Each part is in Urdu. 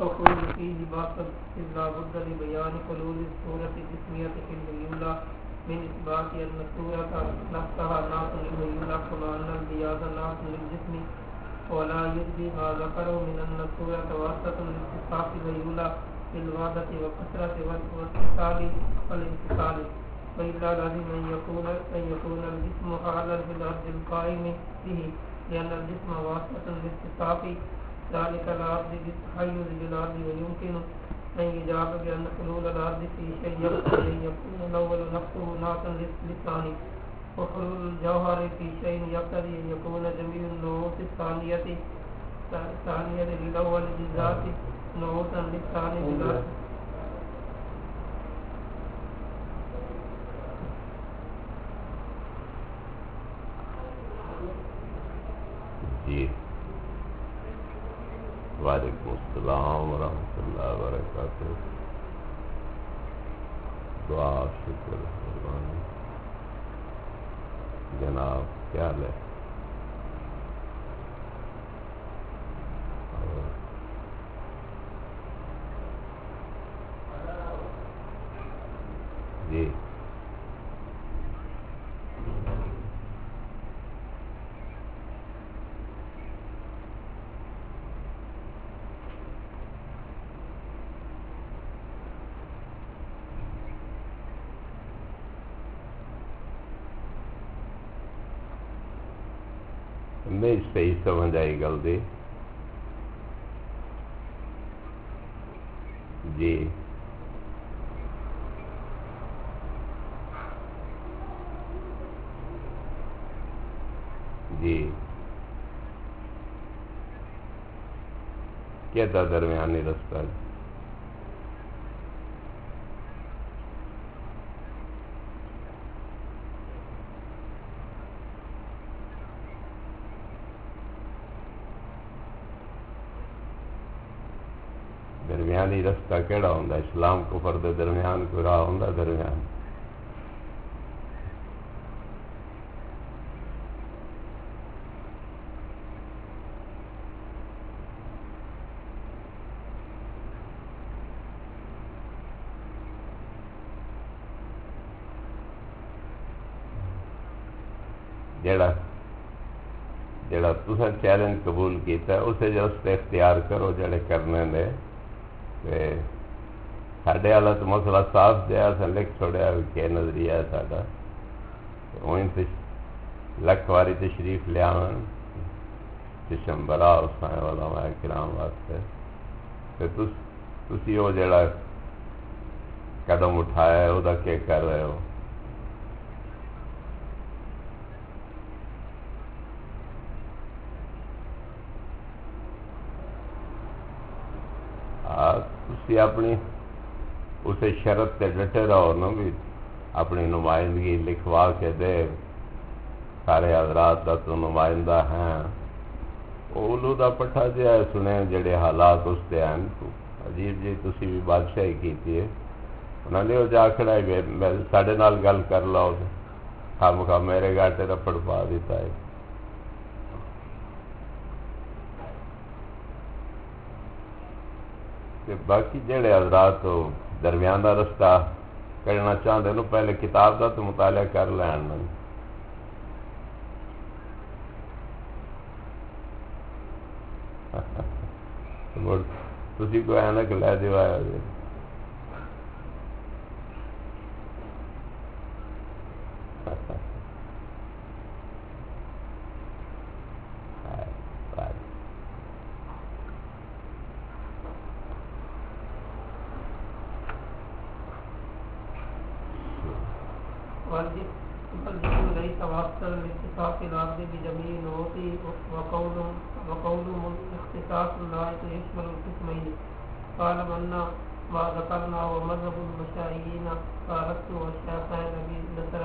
وقول فيه باطل إلا بد لبيان حلول الصورة الجسمية في الهيولة من إثبات أن الصورة نفسها ناس للهيولة كما أن البياض ناس للجسم ولا يجزي ما ذكره من أن الصورة واسطة لاتصاف الهيولة بالوحدة والكثرة والاتصال والانفصال وإلا لازم أن يكون الجسم أعلى في الأرض القائم به لأن الجسم واسطة لاتصاف ذلك الأرض بالتحيز بالأرض ويمكن أن يجاب بأن حلول الأرض في شيء يقتضي أن يكون الأول نفسه ناقا للثاني وحلول الجوهر في شيء يقتضي أن يكون جميع النعوت الثانية للأول بالذات نعوتا للثاني بالذات. جی وعلیکم السلام ورحمۃ اللہ وبرکاتہ. دعا شکر قربانی. جناب کیا حال ہے؟ جی نہیں صحیح سمجھ آئی گل دی. جی جی کیا تھا درمیانی رستہ؟ درمیانی رستہ کیڑا ہوندا؟ اسلام کفر دے درمیان کوئی راہ ہوندا درمیان؟ جڑا تساں چیلنج قبول کیتا ہے اسے رستے اختیار کرو جڑے کرنے نے. ساڈے والا تو مسئلہ صاف دیا سا لکھ چھوڑیا کہ نظریہ ہے ساڈا. لکھ واری تشریف لیا چشم برا اسائیں علماء کرام واسطے. تسی وہ جڑا قدم اٹھایا ہے وہ کیا کر رہے ہو؟ تسی اپنی اسے شرط تے ڈٹے رہو نا بھی اپنی نمائندگی لکھوا کے دے. سارے حضرات کا تو نمائندہ ہیں. اولو دا پٹھا جہا سنے جڑے حالات اس دے ہیں. عجیب جی تسی بھی بادشاہی کیتی ہے. انہوں نے جا کھڑا ہے ساڈے نال گل کر لو. خام خواہ میرے گاٹے رپڑ پا دیتا ہے. باقی جڑے حضرات درمیان کا رستہ کرنا چاہتے ہیں پہلے کتاب کا تو مطالعہ کر لین. تسی کوئی اینک لے دیو آیا جی. والجسم ليس واصلا لاتصاف الأرض بجميع نعوته وقول اختصاص اللائق يشمل القسمين. قال من ما ذكرنا ومذهب المشايخين فارقت والشافعي أبي نصر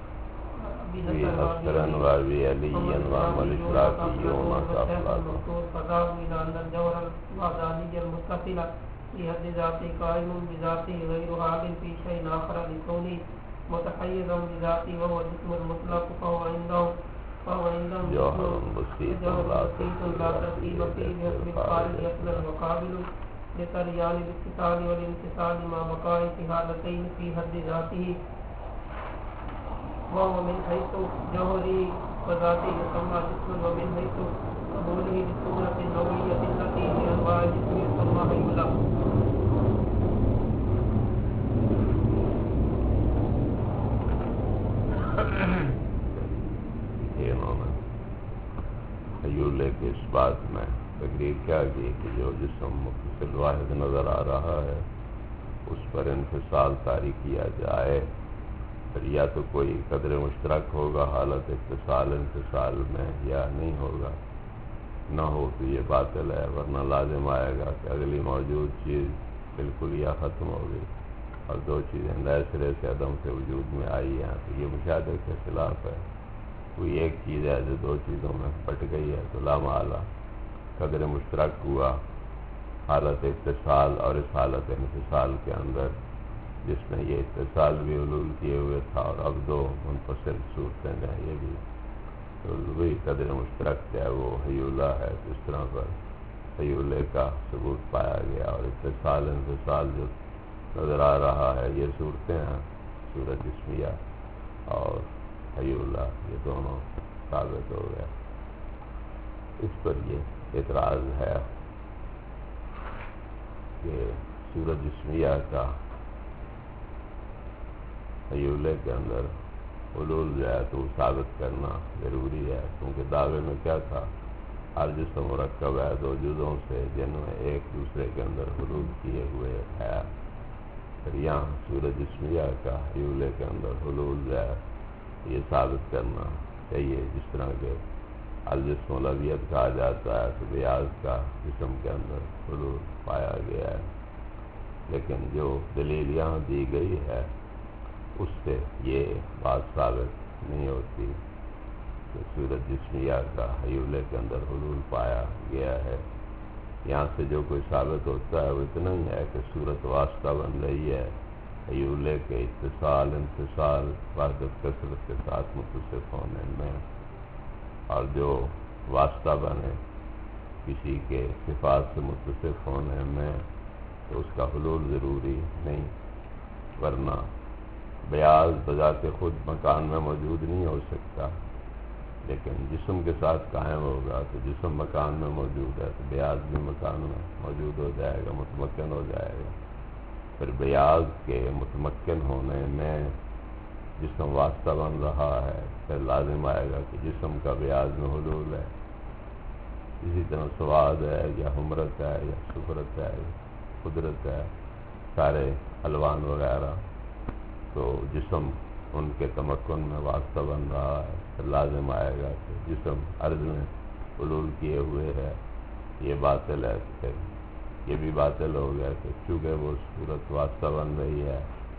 وابي علي وعمل الشافعيون فذهب إلى أن الجوهر الوحداني المتصل في حد ذاته قائم بذاته غير حال في شيء آخر لكونه متحيزا بذاته وهو الجسم المطلق فهو عندهم جوهر بسيط لا ترتيب فيه بحسب القائل يقبل المقابل لتريان الاتصال والانفصال مع بقاء حالتين في حد ذاته وهو من حيث جوهره وذاته يسمى جسم ومن حيث قبوله للصورة النوعية التي لأنواع الجسم يسمى هيولة. ہیولے کے اس بات میں تقریر کیا کی کہ جو جسم متصل واحد نظر آ رہا ہے اس پر انفصال طاری کیا جائے، پھر یا تو کوئی قدر مشترک ہوگا حالت اتصال انفصال میں یا نہیں ہوگا، نہ ہو تو یہ باطل ہے، ورنہ لازم آئے گا کہ اگلی موجود چیز بالکل یا ختم ہو گئی اور دو چیزیں نئے سرے سے عدم سے وجود میں آئی ہیں، تو یہ مشاہدے کے خلاف ہے۔ کوئی ایک چیز ہے جو دو چیزوں میں پٹ گئی ہے تو لا محالہ قدر مشترک ہوا حالت اتصال اور اس حالت انفصال کے اندر جس میں یہ اتصال بھی حلول کیے ہوئے تھا اور اب دو منفصل صورتیں ہیں، یہ بھی وہی قدر مشترک ہے، وہ ہیولہ ہے۔ جس طرح پر ہیولے کا ثبوت پایا گیا اور اتصال انفصال جو نظر آ رہا ہے یہ صورتیں ہیں، صورت جسمیہ اور ہیولہ، یہ دونوں ثابت ہو گیا۔ اس پر یہ اعتراض ہے کہ صورت جسمیہ کا ہیولے کے اندر حلول جو ہے تو ثابت کرنا ضروری ہے، کیونکہ دعوے میں کیا تھا، ہر جسم مرکب ہے دو جزوں سے جن میں ایک دوسرے کے اندر حلول کیے ہوئے ہے، پھر یہاں صورت جسمیہ کا ہیولے کے اندر حلول جو ہے یہ ثابت کرنا چاہیے، جس طرح کے الجسم الاویت کہا جاتا ہے تو بیاض کا جسم کے اندر حلول پایا گیا ہے، لیکن جو دلیل یہاں دی گئی ہے اس سے یہ بات ثابت نہیں ہوتی کہ صورت جسمیہ کا ہیولے کے اندر حلول پایا گیا ہے۔ یہاں سے جو کوئی ثابت ہوتا ہے وہ اتنا ہی ہے کہ صورت واسطہ بن رہی ہے ہیولے کے اتصال انفصال وحدت کثرت کے ساتھ متصف ہونے میں، اور جو واسطہ بنے کسی کے صفات سے متصف ہونے میں تو اس کا حلول ضروری نہیں، ورنہ بیاض بذات خود مکان میں موجود نہیں ہو سکتا، لیکن جسم کے ساتھ قائم ہوگا تو جسم مکان میں موجود ہے تو بیاض بھی مکان میں موجود ہو جائے گا، متمکن ہو جائے گا۔ پھر بیاض کے متمکن ہونے میں جسم واسطہ بن رہا ہے، پھر لازم آئے گا کہ جسم کا بیاض میں حلول ہے۔ اسی طرح سواد ہے یا حمرت ہے یا صفرت ہے یا قدرت ہے، سارے الوان وغیرہ، تو جسم ان کے تمکن میں واسطہ بن رہا ہے، پھر لازم آئے گا کہ جسم عرض میں حلول کیے ہوئے ہے، یہ باطل ہے۔ پھر یہ بھی باطل ہو گیا کہ چونکہ وہ صورت واسطہ بن رہی ہے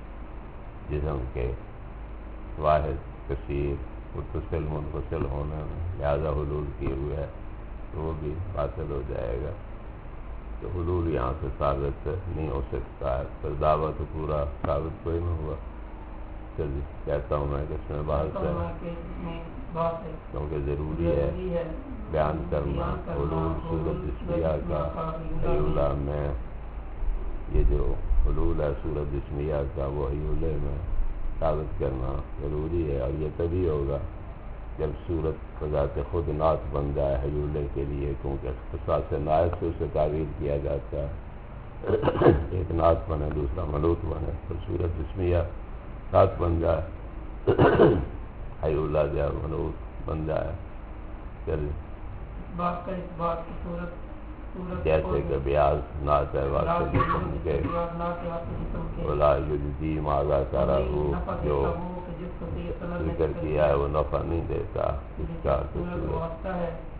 جسم کے واحد کثیر متصل منفصل ہونے میں، لہذا حلول کیے ہوئے ہے تو وہ بھی باطل ہو جائے گا۔ تو حلول یہاں سے ثابت نہیں ہو سکتا ہے، پھر دعویٰ تو پورا ثابت کوئی نہ ہوا۔ چلیے کہتا ہوں میں کہ اس میں بات ہے، کیونکہ ضروری ہے بیان کرنا حلول صورت جسمیہ کا ہیولہ میں۔ یہ جو حلول ہے صورت جسمیہ کا وہ ہیولے میں ثابت کرنا ضروری ہے، اور یہ تبھی ہوگا جب صورت بذات خود نعت بن جائے ہیولے کے لیے، کیونکہ اختصاص نعت سے اسے تعبیر کیا جاتا ہے، ایک نعت بنے دوسرا منوط بنے، پھر صورت جسمیہ نعت بن جائے ہیولہ جائے منوط بن جائے۔ چلیے جیسے کہ بیاض نعت ہے واسطے جسم کے، ولا یجزی ما ذکرہ جو ذکر کیا ہے وہ نفع نہیں دیتا، اس کا